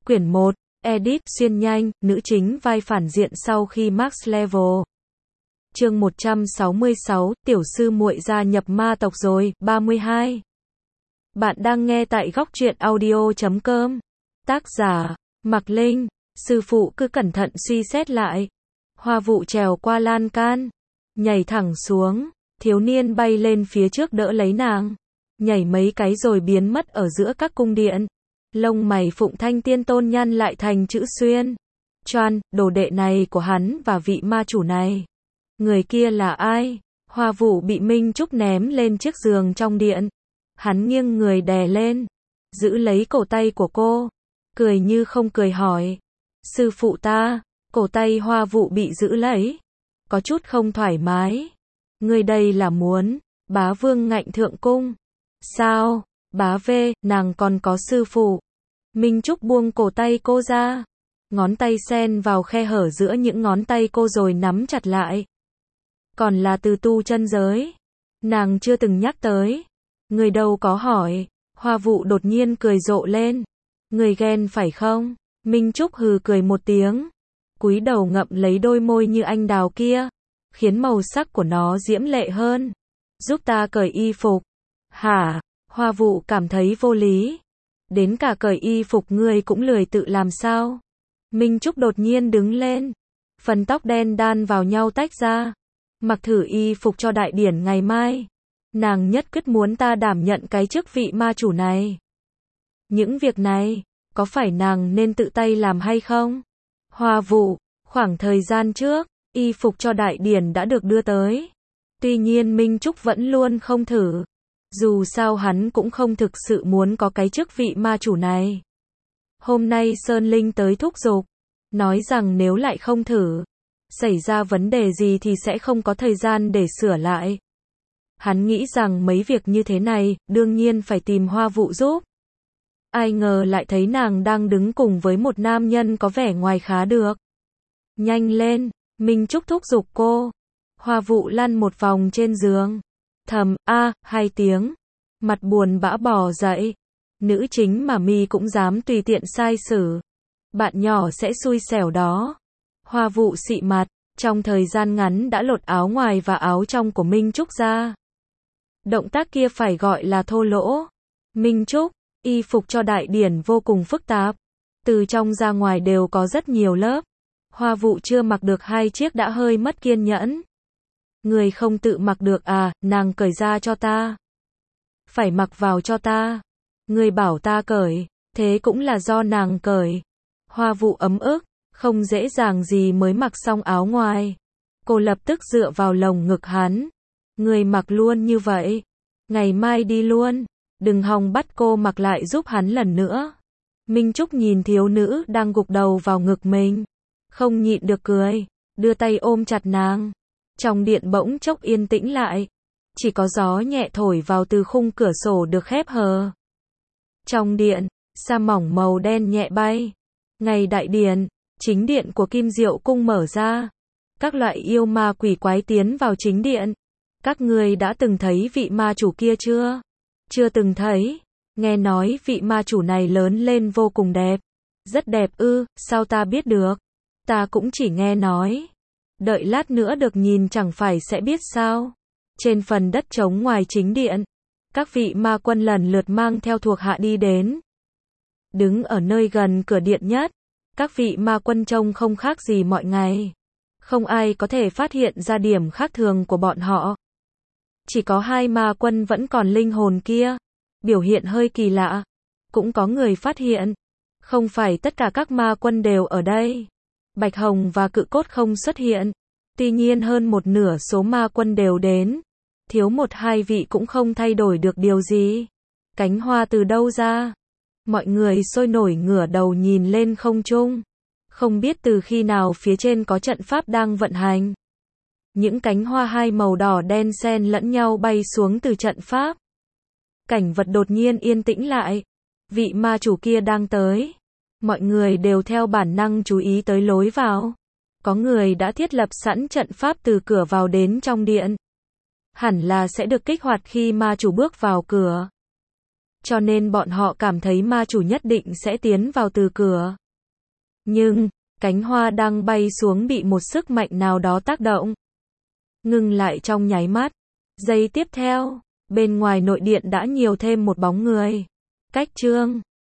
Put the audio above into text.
Quyển 1, Edit, xuyên nhanh, nữ chính vai phản diện sau khi Max Level. Chương 166, tiểu sư muội gia nhập ma tộc rồi, 32. Bạn đang nghe tại góc truyện audio.com. Tác giả, Mạc Linh. Sư phụ cứ cẩn thận suy xét lại. Hoa vụ trèo qua lan can, nhảy thẳng xuống, thiếu niên bay lên phía trước đỡ lấy nàng. Nhảy mấy cái rồi biến mất ở giữa các cung điện. Lông mày Phụng Thanh Tiên Tôn nhăn lại thành chữ xuyên. Choan, đồ đệ này của hắn và vị ma chủ này. Người kia là ai? Hoa vụ bị Minh Trúc ném lên chiếc giường trong điện. Hắn nghiêng người đè lên, giữ lấy cổ tay của cô. Cười như không cười hỏi. Sư phụ ta. Cổ tay Hoa vụ bị giữ lấy. Có chút không thoải mái. Người đây là muốn bá vương ngạnh thượng cung. Sao? Bá vê, nàng còn có sư phụ. Minh Trúc buông cổ tay cô ra. Ngón tay xen vào khe hở giữa những ngón tay cô rồi nắm chặt lại. Còn là từ tu chân giới. Nàng chưa từng nhắc tới. Người đâu có hỏi. Hoa vụ đột nhiên cười rộ lên. Người ghen phải không? Minh Trúc hừ cười một tiếng. Cúi đầu ngậm lấy đôi môi như anh đào kia. Khiến màu sắc của nó diễm lệ hơn. Giúp ta cởi y phục. Hả? Hoa vụ cảm thấy vô lý. Đến cả cởi y phục ngươi cũng lười tự làm sao? Minh Trúc đột nhiên đứng lên. Phần tóc đen đan vào nhau tách ra. Mặc thử y phục cho đại điển ngày mai. Nàng nhất quyết muốn ta đảm nhận cái chức vị ma chủ này. Những việc này, có phải nàng nên tự tay làm hay không? Hoa vụ, khoảng thời gian trước, y phục cho đại điển đã được đưa tới. Tuy nhiên Minh Trúc vẫn luôn không thử. Dù sao hắn cũng không thực sự muốn có cái chức vị ma chủ này. Hôm nay Sơn Linh tới thúc giục, nói rằng nếu lại không thử, xảy ra vấn đề gì thì sẽ không có thời gian để sửa lại. Hắn nghĩ rằng mấy việc như thế này, đương nhiên phải tìm Hoa vụ giúp. Ai ngờ lại thấy nàng đang đứng cùng với một nam nhân có vẻ ngoài khá được. Nhanh lên, Minh Trúc thúc giục cô. Hoa vụ lăn một vòng trên giường. Thầm, hai tiếng. Mặt buồn bã bò dậy. Nữ chính mà mi cũng dám tùy tiện sai xử. Bạn nhỏ sẽ xui xẻo đó. Hoa vụ xị mặt, trong thời gian ngắn đã lột áo ngoài và áo trong của Minh Trúc ra. Động tác kia phải gọi là thô lỗ. Minh Trúc, y phục cho đại điển vô cùng phức tạp. Từ trong ra ngoài đều có rất nhiều lớp. Hoa vụ chưa mặc được 2 chiếc đã hơi mất kiên nhẫn. Người không tự mặc được à, nàng cởi ra cho ta. Phải mặc vào cho ta. Người bảo ta cởi, thế cũng là do nàng cởi. Hoa vụ ấm ức, không dễ dàng gì mới mặc xong áo ngoài. Cô lập tức dựa vào lồng ngực hắn. Người mặc luôn như vậy. Ngày mai đi luôn. Đừng hòng bắt cô mặc lại giúp hắn lần nữa. Minh Trúc nhìn thiếu nữ đang gục đầu vào ngực mình. Không nhịn được cười. Đưa tay ôm chặt nàng. Trong điện bỗng chốc yên tĩnh lại. Chỉ có gió nhẹ thổi vào từ khung cửa sổ được khép hờ. Trong điện, sa mỏng màu đen nhẹ bay. Ngày đại điển, chính điện của Kim Diệu Cung mở ra. Các loại yêu ma quỷ quái tiến vào chính điện. Các người đã từng thấy vị ma chủ kia chưa? Chưa từng thấy. Nghe nói vị ma chủ này lớn lên vô cùng đẹp. Rất đẹp ư, sao ta biết được? Ta cũng chỉ nghe nói. Đợi lát nữa được nhìn chẳng phải sẽ biết sao. Trên phần đất trống ngoài chính điện, các vị ma quân lần lượt mang theo thuộc hạ đi đến. Đứng ở nơi gần cửa điện nhất, các vị ma quân trông không khác gì mọi ngày. Không ai có thể phát hiện ra điểm khác thường của bọn họ. Chỉ có 2 ma quân vẫn còn linh hồn kia, biểu hiện hơi kỳ lạ. Cũng có người phát hiện, không phải tất cả các ma quân đều ở đây. Bạch Hồng và Cự Cốt không xuất hiện. Tuy nhiên hơn một nửa số ma quân đều đến. Thiếu 1-2 vị cũng không thay đổi được điều gì. Cánh hoa từ đâu ra? Mọi người sôi nổi ngửa đầu nhìn lên không trung. Không biết từ khi nào phía trên có trận pháp đang vận hành. Những cánh hoa 2 màu đỏ đen xen lẫn nhau bay xuống từ trận pháp. Cảnh vật đột nhiên yên tĩnh lại. Vị ma chủ kia đang tới. Mọi người đều theo bản năng chú ý tới lối vào. Có người đã thiết lập sẵn trận pháp từ cửa vào đến trong điện. Hẳn là sẽ được kích hoạt khi ma chủ bước vào cửa. cho nên bọn họ cảm thấy ma chủ nhất định sẽ tiến vào từ cửa. Nhưng, cánh hoa đang bay xuống bị một sức mạnh nào đó tác động. Ngừng lại trong nháy mắt. Giây tiếp theo, bên ngoài nội điện đã nhiều thêm một bóng người. Cách Trương